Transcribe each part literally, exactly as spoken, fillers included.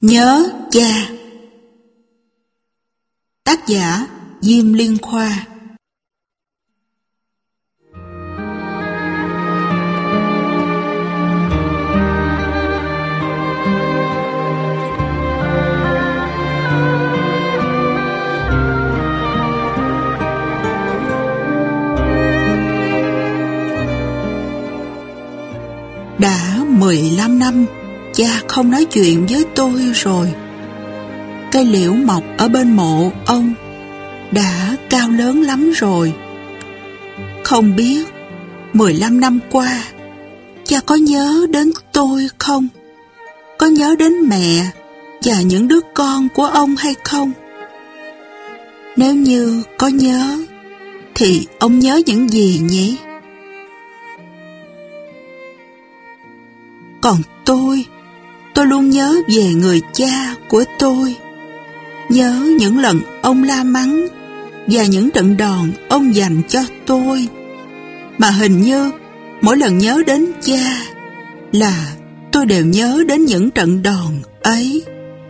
Nhớ cha. Tác giả Diêm Liên Khoa. Đã mười lăm năm cha không nói chuyện với tôi rồi. Cây liễu mọc ở bên mộ ông đã cao lớn lắm rồi. Không biết mười lăm năm qua cha có nhớ đến tôi không? Có nhớ đến mẹ và những đứa con của ông hay không? Nếu như có nhớ thì ông nhớ những gì nhỉ? Còn tôi, tôi luôn nhớ về người cha của tôi. Nhớ những lần ông la mắng và những trận đòn ông dành cho tôi. Mà hình như mỗi lần nhớ đến cha là tôi đều nhớ đến những trận đòn ấy.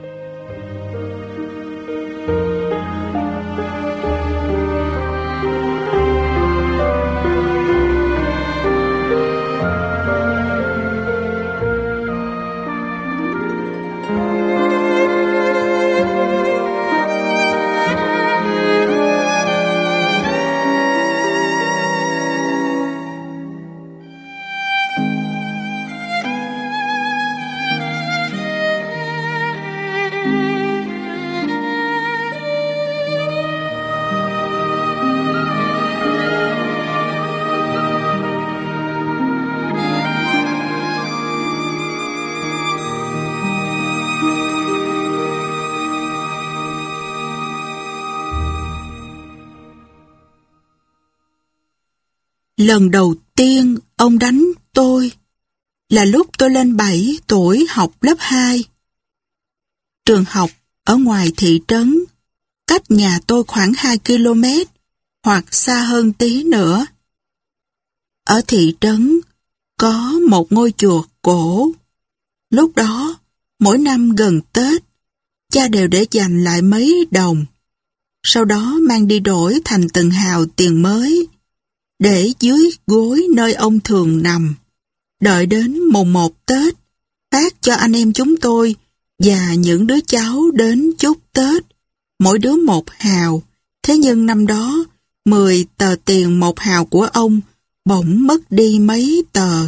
Lần đầu tiên ông đánh tôi là lúc tôi lên bảy tuổi học lớp hai. Trường học ở ngoài thị trấn, cách nhà tôi khoảng hai ki lô mét hoặc xa hơn tí nữa. Ở thị trấn có một ngôi chùa cổ. Lúc đó, mỗi năm gần Tết, cha đều để dành lại mấy đồng. Sau đó mang đi đổi thành từng hào tiền mới, để dưới gối nơi ông thường nằm. Đợi đến mùng một Tết, phát cho anh em chúng tôi và những đứa cháu đến chúc Tết, mỗi đứa một hào. Thế nhưng năm đó, mười tờ tiền một hào của ông bỗng mất đi mấy tờ.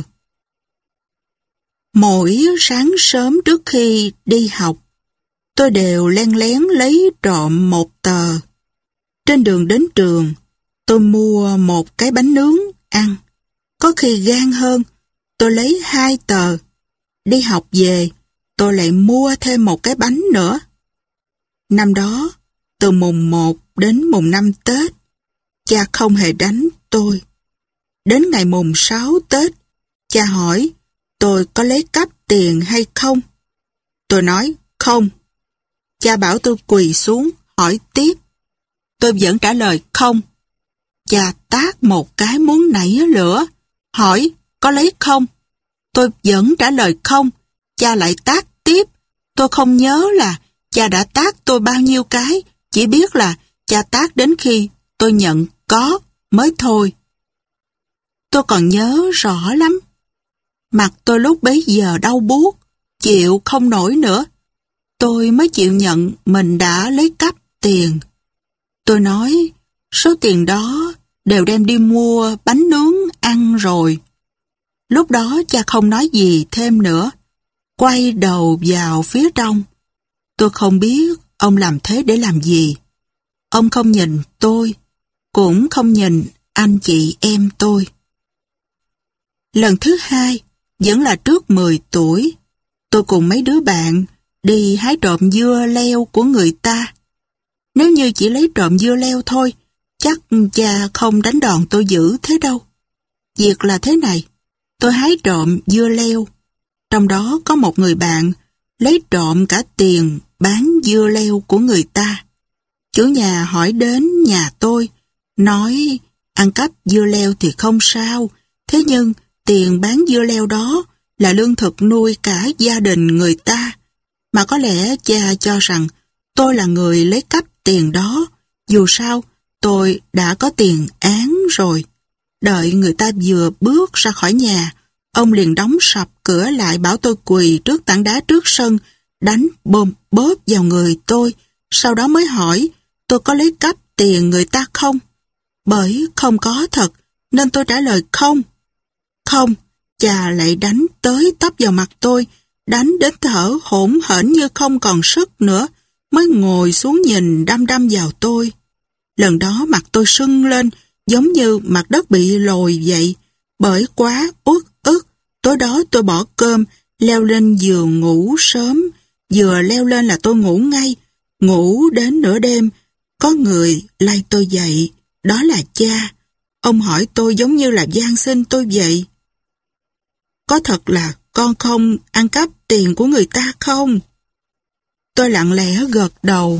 Mỗi sáng sớm trước khi đi học, tôi đều len lén lấy trộm một tờ. Trên đường đến trường, tôi mua một cái bánh nướng ăn. Có khi gan hơn, tôi lấy hai tờ. Đi học về, tôi lại mua thêm một cái bánh nữa. Năm đó, từ mùng một đến mùng năm Tết, cha không hề đánh tôi. Đến ngày mùng sáu Tết, cha hỏi tôi có lấy cắp tiền hay không. Tôi nói không. Cha bảo tôi quỳ xuống, hỏi tiếp. Tôi vẫn trả lời không. Cha tát một cái muốn nảy lửa, hỏi có lấy không? Tôi vẫn trả lời không. Cha lại tát tiếp. Tôi không nhớ là cha đã tát tôi bao nhiêu cái, chỉ biết là cha tát đến khi tôi nhận có mới thôi. Tôi còn nhớ rõ lắm. Mặt tôi lúc bấy giờ đau buốt, chịu không nổi nữa. Tôi mới chịu nhận mình đã lấy cắp tiền. Tôi nói số tiền đó đều đem đi mua bánh nướng ăn rồi. Lúc đó cha không nói gì thêm nữa, quay đầu vào phía trong. Tôi không biết ông làm thế để làm gì. Ông không nhìn tôi, cũng không nhìn anh chị em tôi. Lần thứ hai, vẫn là trước mười tuổi, tôi cùng mấy đứa bạn đi hái trộm dưa leo của người ta. Nếu như chỉ lấy trộm dưa leo thôi, chắc cha không đánh đòn tôi dữ thế đâu. Việc là thế này, tôi hái trộm dưa leo. Trong đó có một người bạn lấy trộm cả tiền bán dưa leo của người ta. Chủ nhà hỏi đến nhà tôi, nói ăn cắp dưa leo thì không sao, thế nhưng tiền bán dưa leo đó là lương thực nuôi cả gia đình người ta. Mà có lẽ cha cho rằng tôi là người lấy cắp tiền đó. Dù sao, tôi đã có tiền án rồi. Đợi người ta vừa bước ra khỏi nhà, ông liền đóng sập cửa lại, bảo tôi quỳ trước tảng đá trước sân, đánh bôm bóp vào người tôi. Sau đó mới hỏi tôi có lấy cắp tiền người ta không. Bởi không có thật, nên tôi trả lời không. Không, cha lại đánh tới tấp vào mặt tôi, đánh đến thở hổn hển như không còn sức nữa, mới ngồi xuống nhìn đăm đăm vào tôi. Lần đó mặt tôi sưng lên, giống như mặt đất bị lồi vậy, bởi quá uất ức. Tối đó tôi bỏ cơm, leo lên giường ngủ sớm. Vừa leo lên là tôi ngủ ngay, ngủ đến nửa đêm. Có người lay tôi dậy, đó là cha. Ông hỏi tôi giống như là van xin tôi vậy. Có thật là con không ăn cắp tiền của người ta không? Tôi lặng lẽ gật đầu.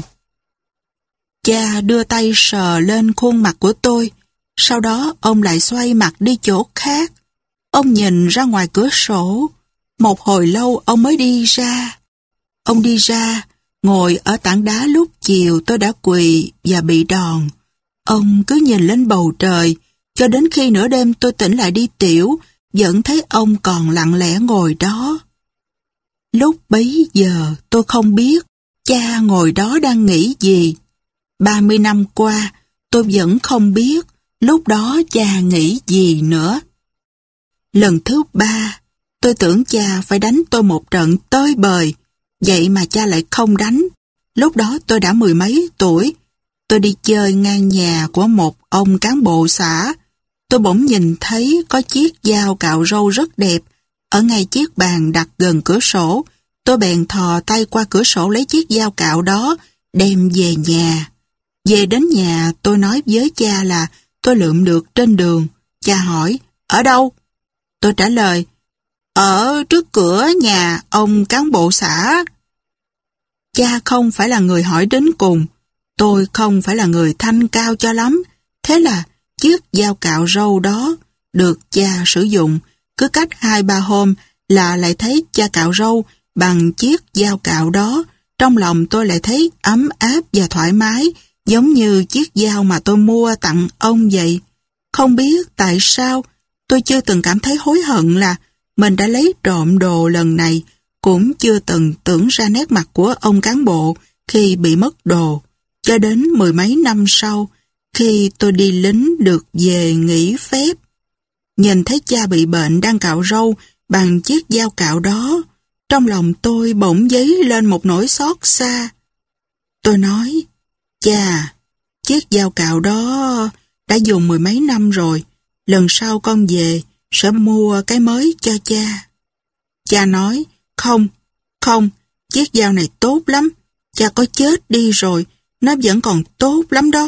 Cha đưa tay sờ lên khuôn mặt của tôi, sau đó ông lại xoay mặt đi chỗ khác. Ông nhìn ra ngoài cửa sổ, một hồi lâu ông mới đi ra. Ông đi ra, ngồi ở tảng đá lúc chiều tôi đã quỳ và bị đòn. Ông cứ nhìn lên bầu trời, cho đến khi nửa đêm tôi tỉnh lại đi tiểu, vẫn thấy ông còn lặng lẽ ngồi đó. Lúc bấy giờ tôi không biết cha ngồi đó đang nghĩ gì. Ba mươi năm qua, tôi vẫn không biết lúc đó cha nghĩ gì nữa. Lần thứ ba, tôi tưởng cha phải đánh tôi một trận tơi bời, vậy mà cha lại không đánh. Lúc đó tôi đã mười mấy tuổi. Tôi đi chơi ngang nhà của một ông cán bộ xã. Tôi bỗng nhìn thấy có chiếc dao cạo râu rất đẹp ở ngay chiếc bàn đặt gần cửa sổ. Tôi bèn thò tay qua cửa sổ lấy chiếc dao cạo đó, đem về nhà. Về đến nhà, tôi nói với cha là tôi lượm được trên đường. Cha hỏi, ở đâu? Tôi trả lời, ở trước cửa nhà ông cán bộ xã. Cha không phải là người hỏi đến cùng. Tôi không phải là người thanh cao cho lắm. Thế là chiếc dao cạo râu đó được cha sử dụng. Cứ cách hai ba hôm là lại thấy cha cạo râu bằng chiếc dao cạo đó. Trong lòng tôi lại thấy ấm áp và thoải mái, giống như chiếc dao mà tôi mua tặng ông vậy. Không biết tại sao tôi chưa từng cảm thấy hối hận là mình đã lấy trộm đồ lần này, cũng chưa từng tưởng ra nét mặt của ông cán bộ khi bị mất đồ. Cho đến mười mấy năm sau, khi tôi đi lính được về nghỉ phép, nhìn thấy cha bị bệnh đang cạo râu bằng chiếc dao cạo đó, trong lòng tôi bỗng dấy lên một nỗi xót xa. Tôi nói, cha, chiếc dao cạo đó đã dùng mười mấy năm rồi, lần sau con về sẽ mua cái mới cho cha. Cha nói, không, không, chiếc dao này tốt lắm, cha có chết đi rồi, nó vẫn còn tốt lắm đó.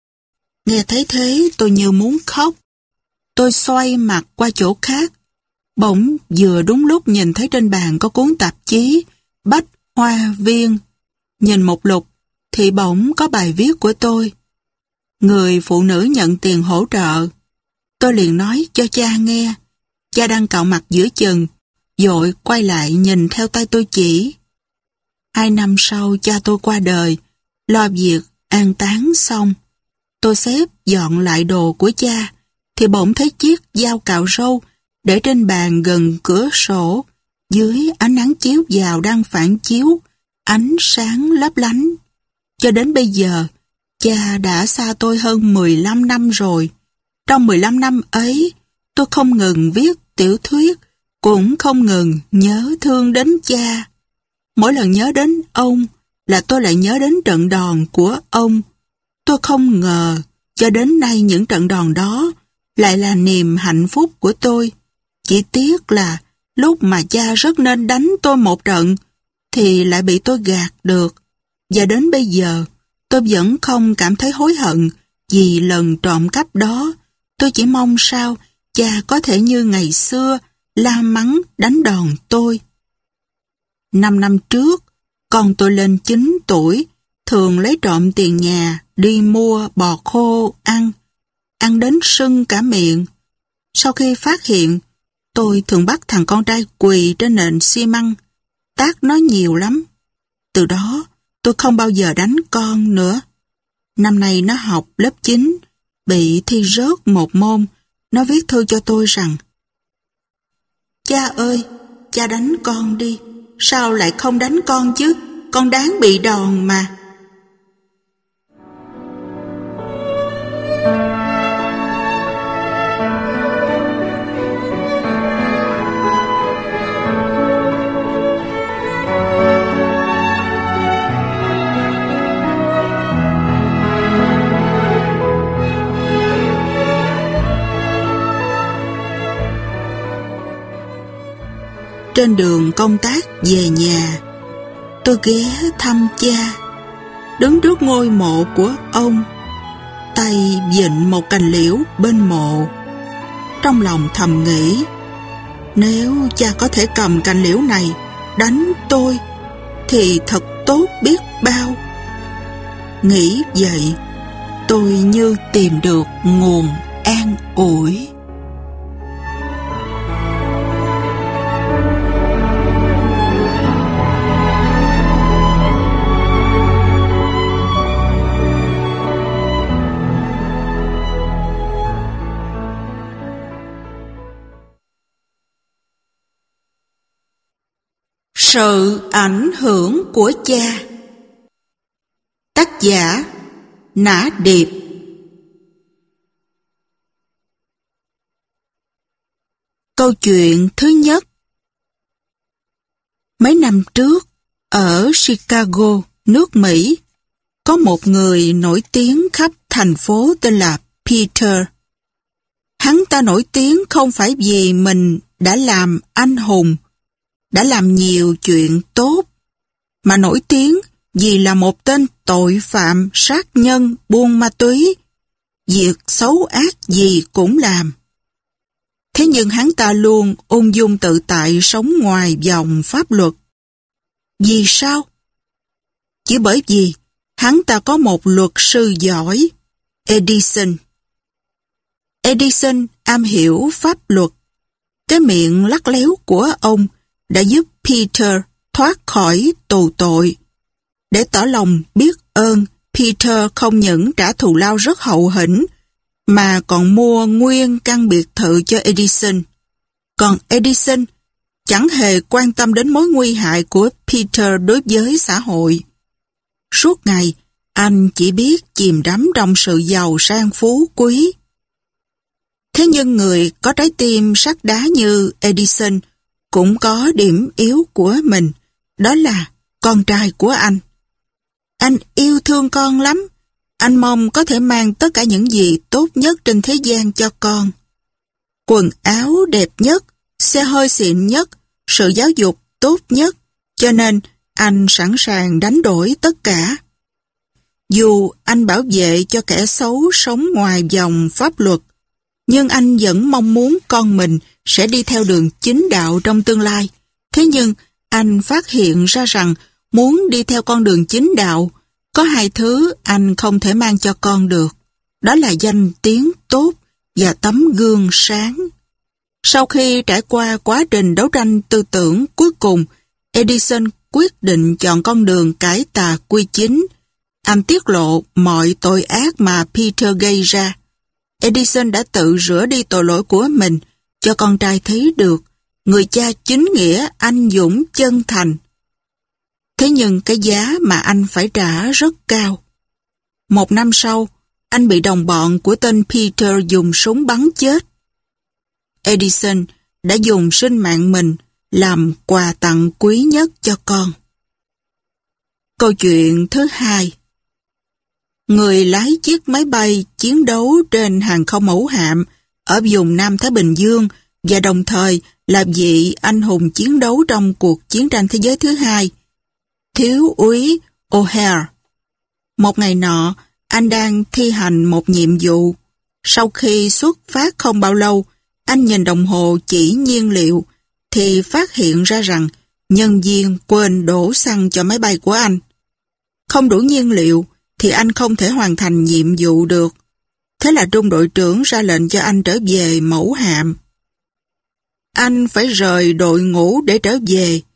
Nghe thấy thế tôi như muốn khóc. Tôi xoay mặt qua chỗ khác. Bỗng vừa đúng lúc nhìn thấy trên bàn có cuốn tạp chí Bách Hoa Viên. Nhìn một lục thì bỗng có bài viết của tôi. Người phụ nữ nhận tiền hỗ trợ. Tôi liền nói cho cha nghe. Cha đang cạo mặt giữa chừng, vội quay lại nhìn theo tay tôi chỉ. Hai năm sau cha tôi qua đời, lo việc an táng xong. Tôi xếp dọn lại đồ của cha, thì bỗng thấy chiếc dao cạo râu để trên bàn gần cửa sổ, dưới ánh nắng chiếu vào đang phản chiếu, ánh sáng lấp lánh. Cho đến bây giờ, cha đã xa tôi hơn mười lăm năm rồi. Trong mười lăm năm ấy, tôi không ngừng viết tiểu thuyết, cũng không ngừng nhớ thương đến cha. Mỗi lần nhớ đến ông là tôi lại nhớ đến trận đòn của ông. Tôi không ngờ cho đến nay những trận đòn đó lại là niềm hạnh phúc của tôi. Chỉ tiếc là lúc mà cha rất nên đánh tôi một trận thì lại bị tôi gạt được. Và đến bây giờ tôi vẫn không cảm thấy hối hận vì lần trộm cắp đó. Tôi chỉ mong sao cha có thể như ngày xưa la mắng đánh đòn tôi. Năm năm trước, con tôi lên chín tuổi, thường lấy trộm tiền nhà đi mua bò khô ăn, ăn đến sưng cả miệng. Sau khi phát hiện, tôi thường bắt thằng con trai quỳ trên nền xi măng, tát nó nhiều lắm. từ đó, tôi không bao giờ đánh con nữa. Năm nay nó học lớp chín, bị thi rớt một môn. Nó viết thư cho tôi rằng: Cha ơi, cha đánh con đi. Sao lại không đánh con chứ? Con đáng bị đòn mà. Trên đường công tác về nhà, tôi ghé thăm cha, đứng trước ngôi mộ của ông, tay vịn một cành liễu bên mộ. Trong lòng thầm nghĩ, nếu cha có thể cầm cành liễu này đánh tôi, thì thật tốt biết bao. Nghĩ vậy, tôi như tìm được nguồn an ủi. Sự ảnh hưởng của cha. Tác giả Nã Điệp. Câu chuyện thứ nhất. Mấy năm trước, ở Chicago, nước Mỹ, có một người nổi tiếng khắp thành phố tên là Peter. Hắn ta nổi tiếng không phải vì mình đã làm anh hùng, đã làm nhiều chuyện tốt, mà nổi tiếng vì là một tên tội phạm sát nhân buôn ma túy, việc xấu ác gì cũng làm. Thế nhưng hắn ta luôn ung dung tự tại sống ngoài vòng pháp luật. Vì sao? Chỉ bởi vì hắn ta có một luật sư giỏi, Edison. Edison am hiểu pháp luật. Cái miệng lắt léo của ông đã giúp Peter thoát khỏi tù tội. Để tỏ lòng biết ơn, Peter không những trả thù lao rất hậu hĩnh, mà còn mua nguyên căn biệt thự cho Edison. Còn Edison chẳng hề quan tâm đến mối nguy hại của Peter đối với xã hội. Suốt ngày, anh chỉ biết chìm đắm trong sự giàu sang phú quý. Thế nhưng người có trái tim sắt đá như Edison cũng có điểm yếu của mình, đó là con trai của anh. Anh yêu thương con lắm, anh mong có thể mang tất cả những gì tốt nhất trên thế gian cho con. Quần áo đẹp nhất, xe hơi xịn nhất, sự giáo dục tốt nhất, cho nên anh sẵn sàng đánh đổi tất cả. Dù anh bảo vệ cho kẻ xấu sống ngoài vòng pháp luật, nhưng anh vẫn mong muốn con mình sẽ đi theo đường chính đạo trong tương lai. Thế nhưng anh phát hiện ra rằng muốn đi theo con đường chính đạo, có hai thứ anh không thể mang cho con được. Đó là danh tiếng tốt và tấm gương sáng. Sau khi trải qua quá trình đấu tranh tư tưởng cuối cùng, Edison quyết định chọn con đường cải tà quy chính. Anh tiết lộ mọi tội ác mà Peter gây ra. Edison đã tự rửa đi tội lỗi của mình, cho con trai thấy được người cha chính nghĩa, anh dũng, chân thành. Thế nhưng cái giá mà anh phải trả rất cao. Một năm sau, anh bị đồng bọn của tên Peter dùng súng bắn chết. Edison đã dùng sinh mạng mình làm quà tặng quý nhất cho con. Câu chuyện thứ hai. Người lái chiếc máy bay chiến đấu trên hàng không mẫu hạm ở vùng Nam Thái Bình Dương và đồng thời là vị anh hùng chiến đấu trong cuộc chiến tranh thế giới thứ hai, thiếu úy O'Hare. Một ngày nọ, anh đang thi hành một nhiệm vụ. Sau khi xuất phát không bao lâu, anh nhìn đồng hồ chỉ nhiên liệu thì phát hiện ra rằng nhân viên quên đổ xăng cho máy bay của anh. Không đủ nhiên liệu thì anh không thể hoàn thành nhiệm vụ được. Thế là trung đội trưởng ra lệnh cho anh trở về mẫu hạm. Anh phải rời đội ngũ để trở về,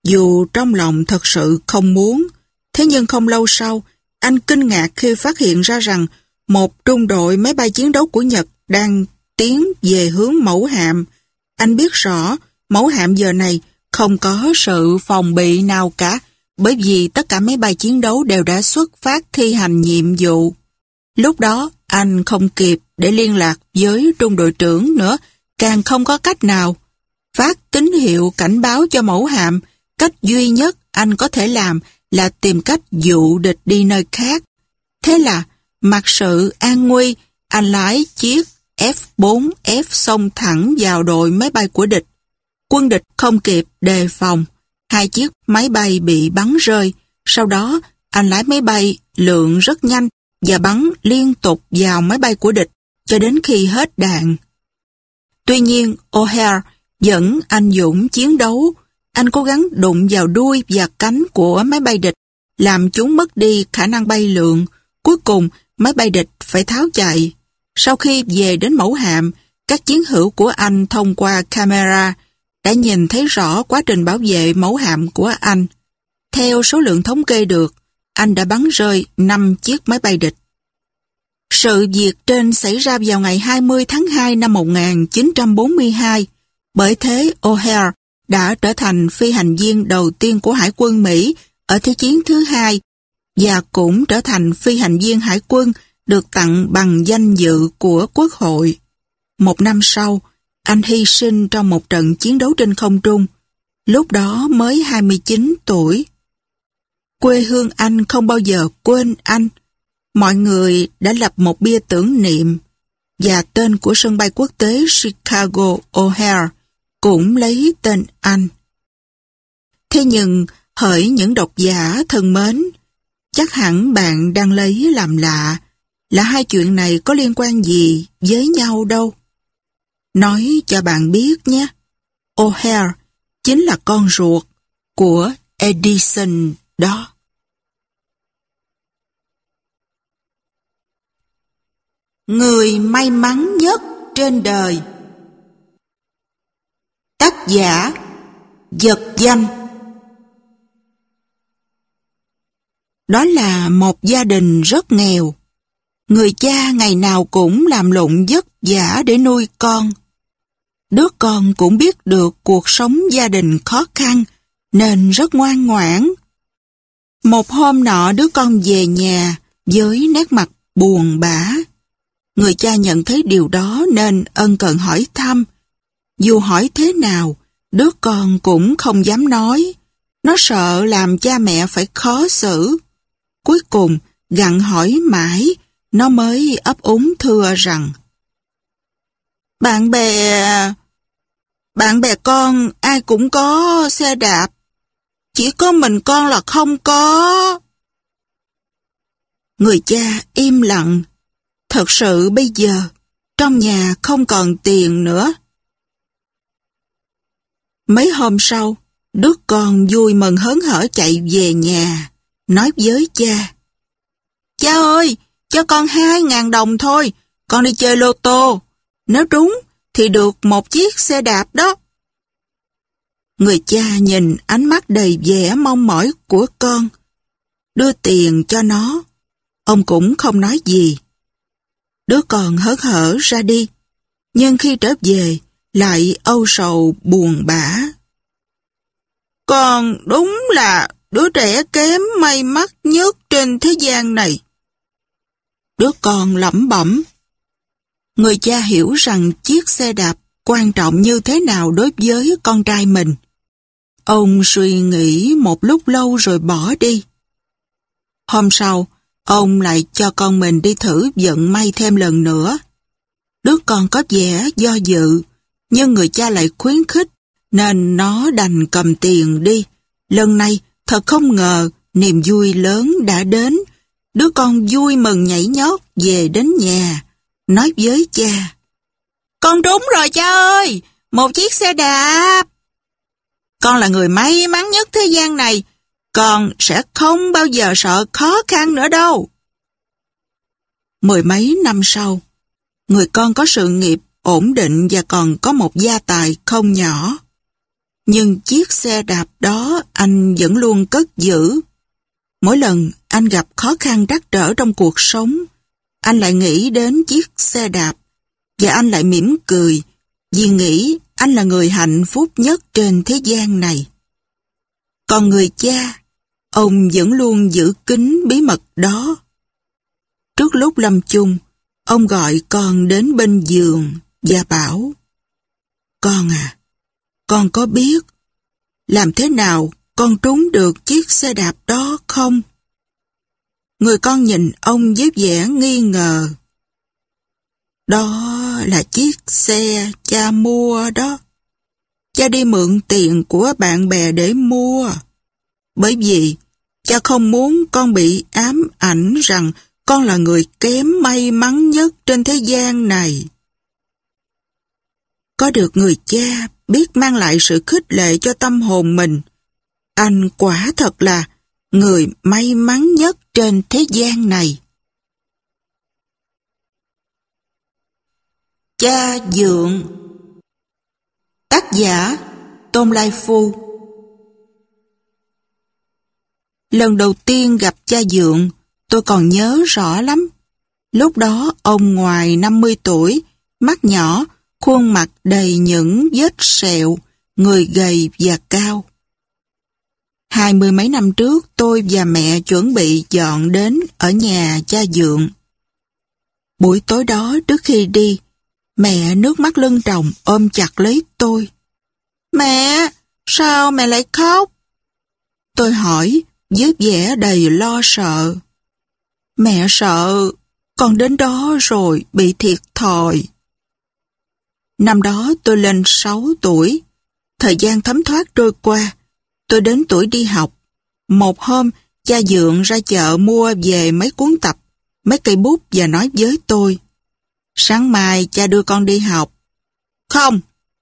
dù trong lòng thật sự không muốn. Thế nhưng không lâu sau, anh kinh ngạc khi phát hiện ra rằng một trung đội máy bay chiến đấu của Nhật đang tiến về hướng mẫu hạm. Anh biết rõ mẫu hạm giờ này không có sự phòng bị nào cả, bởi vì tất cả máy bay chiến đấu đều đã xuất phát thi hành nhiệm vụ. Lúc đó anh không kịp để liên lạc với trung đội trưởng nữa, càng không có cách nào. Phát tín hiệu cảnh báo cho mẫu hạm, cách duy nhất anh có thể làm là tìm cách dụ địch đi nơi khác. Thế là mặc sự an nguy, anh lái chiếc F bốn F xông thẳng vào đội máy bay của địch. Quân địch không kịp đề phòng, hai chiếc máy bay bị bắn rơi. Sau đó, anh lái máy bay lượn rất nhanh và bắn liên tục vào máy bay của địch cho đến khi hết đạn. Tuy nhiên, O'Hare vẫn anh dũng chiến đấu. Anh cố gắng đụng vào đuôi và cánh của máy bay địch, làm chúng mất đi khả năng bay lượn. Cuối cùng, máy bay địch phải tháo chạy. Sau khi về đến mẫu hạm, các chiến hữu của anh thông qua camera đã nhìn thấy rõ quá trình bảo vệ mẫu hạm của anh. Theo số lượng thống kê được, anh đã bắn rơi năm chiếc máy bay địch. Sự việc trên xảy ra vào ngày hai mươi tháng hai năm một nghìn chín trăm bốn mươi hai. Bởi thế, O'Hare đã trở thành phi hành viên đầu tiên của Hải quân Mỹ ở Thế chiến thứ hai và cũng trở thành phi hành viên hải quân được tặng bằng danh dự của Quốc hội. Một năm sau, anh hy sinh trong một trận chiến đấu trên không trung. Lúc đó mới hai mươi chín tuổi. Quê hương anh không bao giờ quên anh. Mọi người đã lập một bia tưởng niệm và tên của sân bay quốc tế Chicago O'Hare cũng lấy tên anh. Thế nhưng, hỡi những độc giả thân mến, chắc hẳn bạn đang lấy làm lạ là hai chuyện này có liên quan gì với nhau đâu. Nói cho bạn biết nhé, O'Hare chính là con ruột của Edison đó. Người may mắn nhất trên đời. Tác giả Vật danh. Đó là một gia đình rất nghèo. Người cha ngày nào cũng làm lụng vất vả để nuôi con. Đứa con cũng biết được cuộc sống gia đình khó khăn nên rất ngoan ngoãn. Một hôm nọ đứa con về nhà với nét mặt buồn bã. Người cha nhận thấy điều đó nên ân cần hỏi thăm. Dù hỏi thế nào, đứa con cũng không dám nói. Nó sợ làm cha mẹ phải khó xử. Cuối cùng, gặng hỏi mãi, nó mới ấp úng thưa rằng: Bạn bè... Bạn bè con ai cũng có xe đạp. Chỉ có mình con là không có. Người cha im lặng. Thật sự bây giờ, trong nhà không còn tiền nữa. Mấy hôm sau, đứa con vui mừng hớn hở chạy về nhà, nói với cha: Cha ơi, cho con hai ngàn đồng thôi, con đi chơi lô tô. Nếu trúng thì được một chiếc xe đạp đó. Người cha nhìn ánh mắt đầy vẻ mong mỏi của con, đưa tiền cho nó. Ông cũng không nói gì. Đứa con hớn hở ra đi, nhưng khi trở về lại âu sầu buồn bã. Con đúng là đứa trẻ kém may mắn nhất trên thế gian này. Đứa con lẩm bẩm. Người cha hiểu rằng chiếc xe đạp quan trọng như thế nào đối với con trai mình. Ông suy nghĩ một lúc lâu rồi bỏ đi. Hôm sau, ông lại cho con mình đi thử vận may thêm lần nữa. Đứa con có vẻ do dự, nhưng người cha lại khuyến khích, nên nó đành cầm tiền đi. Lần này, thật không ngờ, niềm vui lớn đã đến. Đứa con vui mừng nhảy nhót về đến nhà, nói với cha: Con trúng rồi cha ơi, một chiếc xe đạp. Con là người may mắn nhất thế gian này, con sẽ không bao giờ sợ khó khăn nữa đâu. Mười mấy năm sau, người con có sự nghiệp ổn định và còn có một gia tài không nhỏ. Nhưng chiếc xe đạp đó anh vẫn luôn cất giữ. Mỗi lần anh gặp khó khăn trắc trở trong cuộc sống, anh lại nghĩ đến chiếc xe đạp và anh lại mỉm cười vì nghĩ anh là người hạnh phúc nhất trên thế gian này. Còn người cha, ông vẫn luôn giữ kín bí mật đó. Trước lúc lâm chung, ông gọi con đến bên giường và bảo: "Con à, con có biết làm thế nào con trúng được chiếc xe đạp đó không?" Người con nhìn ông với vẻ nghi ngờ. "Đó là chiếc xe cha mua đó. Cha đi mượn tiền của bạn bè để mua. Bởi vì cha không muốn con bị ám ảnh rằng con là người kém may mắn nhất trên thế gian này." Có được người cha biết mang lại sự khích lệ cho tâm hồn mình, anh quả thật là người may mắn nhất trên thế gian này. Cha Dượng. Tác giả Tôn Lai Phu. Lần đầu tiên gặp cha Dượng, tôi còn nhớ rõ lắm. Lúc đó ông ngoài năm mươi tuổi, mắt nhỏ, khuôn mặt đầy những vết sẹo, người gầy và cao. Hai mươi mấy năm trước, tôi và mẹ chuẩn bị dọn đến ở nhà cha Dượng. Buổi tối đó trước khi đi, mẹ nước mắt lưng tròng ôm chặt lấy tôi. "Mẹ, sao mẹ lại khóc?" Tôi hỏi với vẻ đầy lo sợ. "Mẹ sợ con đến đó rồi bị thiệt thòi." Năm đó tôi lên sáu tuổi. Thời gian thấm thoát trôi qua, tôi đến tuổi đi học. Một hôm, cha Dượng ra chợ mua về mấy cuốn tập, mấy cây bút và nói với tôi: "Sáng mai cha đưa con đi học." "Không."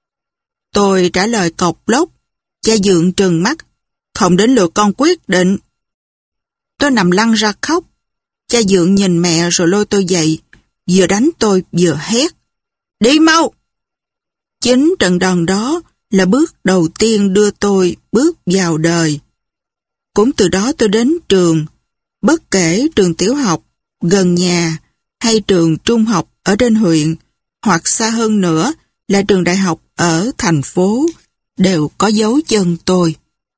Tôi trả lời cộc lốc. Cha Dượng trừng mắt: "Không đến lượt con quyết định." Tôi nằm lăn ra khóc. Cha Dượng nhìn mẹ rồi lôi tôi dậy, vừa đánh tôi vừa hét: "Đi mau!" Chính trận đòn đó là bước đầu tiên đưa tôi bước vào đời. Cũng từ đó tôi đến trường, bất kể trường tiểu học gần nhà hay trường trung học ở trên huyện, hoặc xa hơn nữa là trường đại học ở thành phố, đều có dấu chân tôi.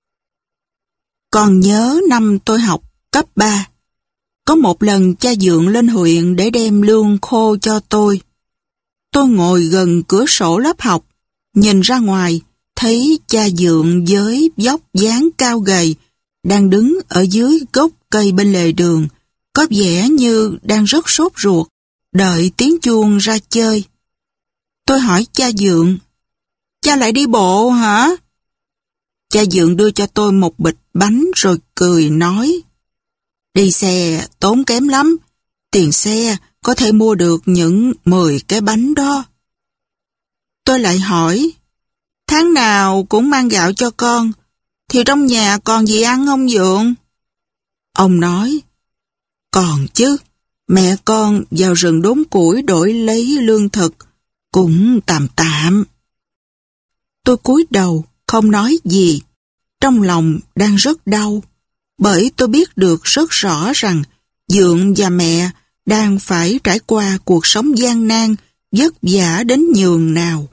Còn nhớ năm tôi học cấp ba, có một lần cha Dượng lên huyện để đem lương khô cho tôi. Tôi ngồi gần cửa sổ lớp học, nhìn ra ngoài, thấy cha Dượng với vóc dáng cao gầy, đang đứng ở dưới gốc cây bên lề đường, có vẻ như đang rất sốt ruột, đợi tiếng chuông ra chơi. Tôi hỏi cha Dượng: "Cha lại đi bộ hả?" Cha Dượng đưa cho tôi một bịch bánh rồi cười nói: "Đi xe tốn kém lắm, tiền xe có thể mua được những mười cái bánh đó." Tôi lại hỏi: "Tháng nào cũng mang gạo cho con, thì trong nhà còn gì ăn không Dượng?" Ông nói: "Còn chứ, mẹ con vào rừng đốn củi đổi lấy lương thực, cũng tạm tạm." Tôi cúi đầu, không nói gì. Trong lòng đang rất đau, bởi tôi biết được rất rõ rằng Dượng và mẹ đang phải trải qua cuộc sống gian nan, vất vả đến nhường nào.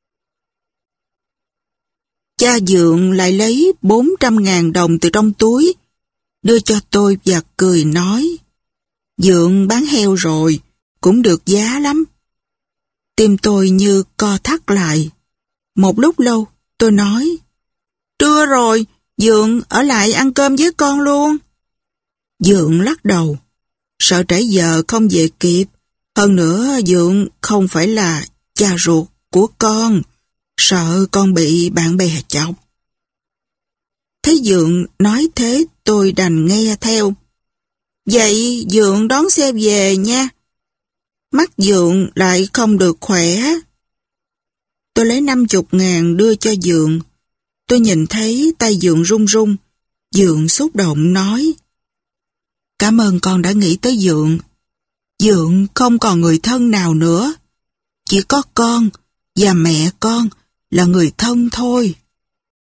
Cha Dượng lại lấy bốn trăm ngàn đồng từ trong túi, đưa cho tôi và cười nói: "Dượng bán heo rồi, cũng được giá lắm." Tim tôi như co thắt lại. Một lúc lâu, tôi nói: "Trưa rồi, Dượng ở lại ăn cơm với con luôn." Dượng lắc đầu: "Sợ trễ giờ không về kịp. Hơn nữa Dượng không phải là cha ruột của con, sợ con bị bạn bè chọc." Thấy Dượng nói thế, tôi đành nghe theo. "Vậy Dượng đón xe về nha. Mắt Dượng lại không được khỏe." Tôi lấy năm chục ngàn đưa cho Dượng. Tôi nhìn thấy tay Dượng run run. Dượng xúc động nói: "Cảm ơn con đã nghĩ tới Dượng. Dượng không còn người thân nào nữa. Chỉ có con và mẹ con là người thân thôi."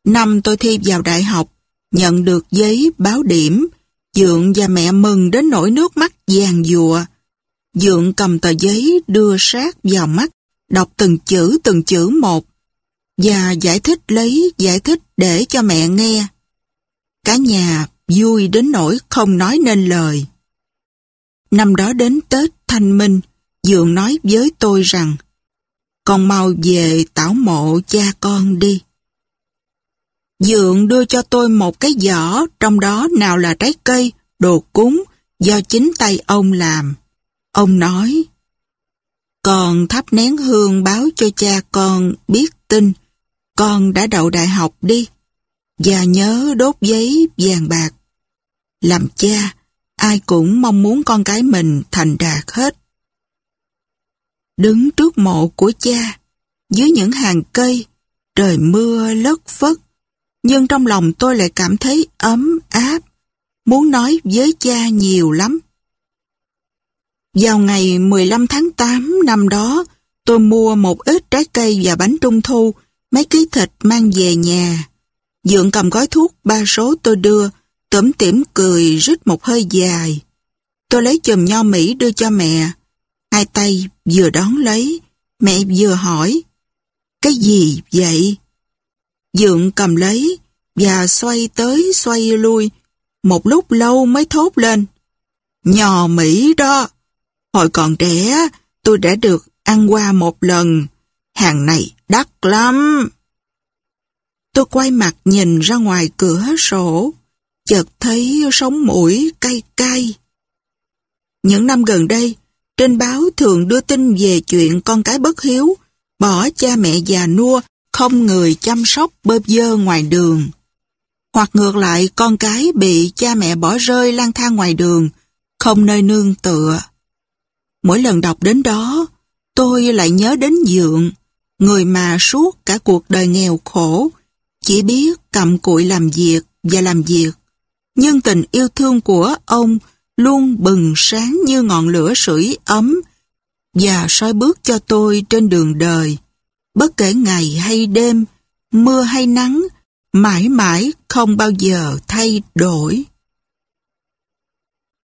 Năm tôi thi vào đại học, nhận được giấy báo điểm, Dượng và mẹ mừng đến nỗi nước mắt giàn giụa. Dượng cầm tờ giấy đưa sát vào mắt, đọc từng chữ từng chữ một, và giải thích lấy giải thích để cho mẹ nghe. Cả nhà vui đến nỗi không nói nên lời. Năm đó đến Tết Thanh Minh, Dượng nói với tôi rằng, con mau về tảo mộ cha con đi. Dượng đưa cho tôi một cái giỏ, trong đó nào là trái cây, đồ cúng, do chính tay ông làm. Ông nói, con thắp nén hương báo cho cha con biết tin, con đã đậu đại học đi, và nhớ đốt giấy vàng bạc. Làm cha, ai cũng mong muốn con cái mình thành đạt hết. Đứng trước mộ của cha, dưới những hàng cây, trời mưa lất phất, nhưng trong lòng tôi lại cảm thấy ấm áp, muốn nói với cha nhiều lắm. Vào ngày mười lăm tháng tám năm đó, tôi mua một ít trái cây và bánh trung thu, mấy ký thịt mang về nhà. Dượng cầm gói thuốc ba số tôi đưa, tủm tỉm cười rít một hơi dài. Tôi lấy chùm nho Mỹ đưa cho mẹ. Hai tay vừa đón lấy, mẹ vừa hỏi, cái gì vậy? Dượng cầm lấy và xoay tới xoay lui, một lúc lâu mới thốt lên, nho Mỹ đó. Hồi còn trẻ, tôi đã được ăn qua một lần, hàng này đắt lắm. Tôi quay mặt nhìn ra ngoài cửa sổ, chợt thấy sống mũi cay cay. Những năm gần đây, trên báo thường đưa tin về chuyện con cái bất hiếu, bỏ cha mẹ già nua, không người chăm sóc bơ vơ ngoài đường. Hoặc ngược lại, con cái bị cha mẹ bỏ rơi lang thang ngoài đường, không nơi nương tựa. Mỗi lần đọc đến đó, tôi lại nhớ đến Dượng, người mà suốt cả cuộc đời nghèo khổ, chỉ biết cặm cụi làm việc và làm việc. Nhưng tình yêu thương của ông luôn bừng sáng như ngọn lửa sưởi ấm và soi bước cho tôi trên đường đời. Bất kể ngày hay đêm, mưa hay nắng, mãi mãi không bao giờ thay đổi.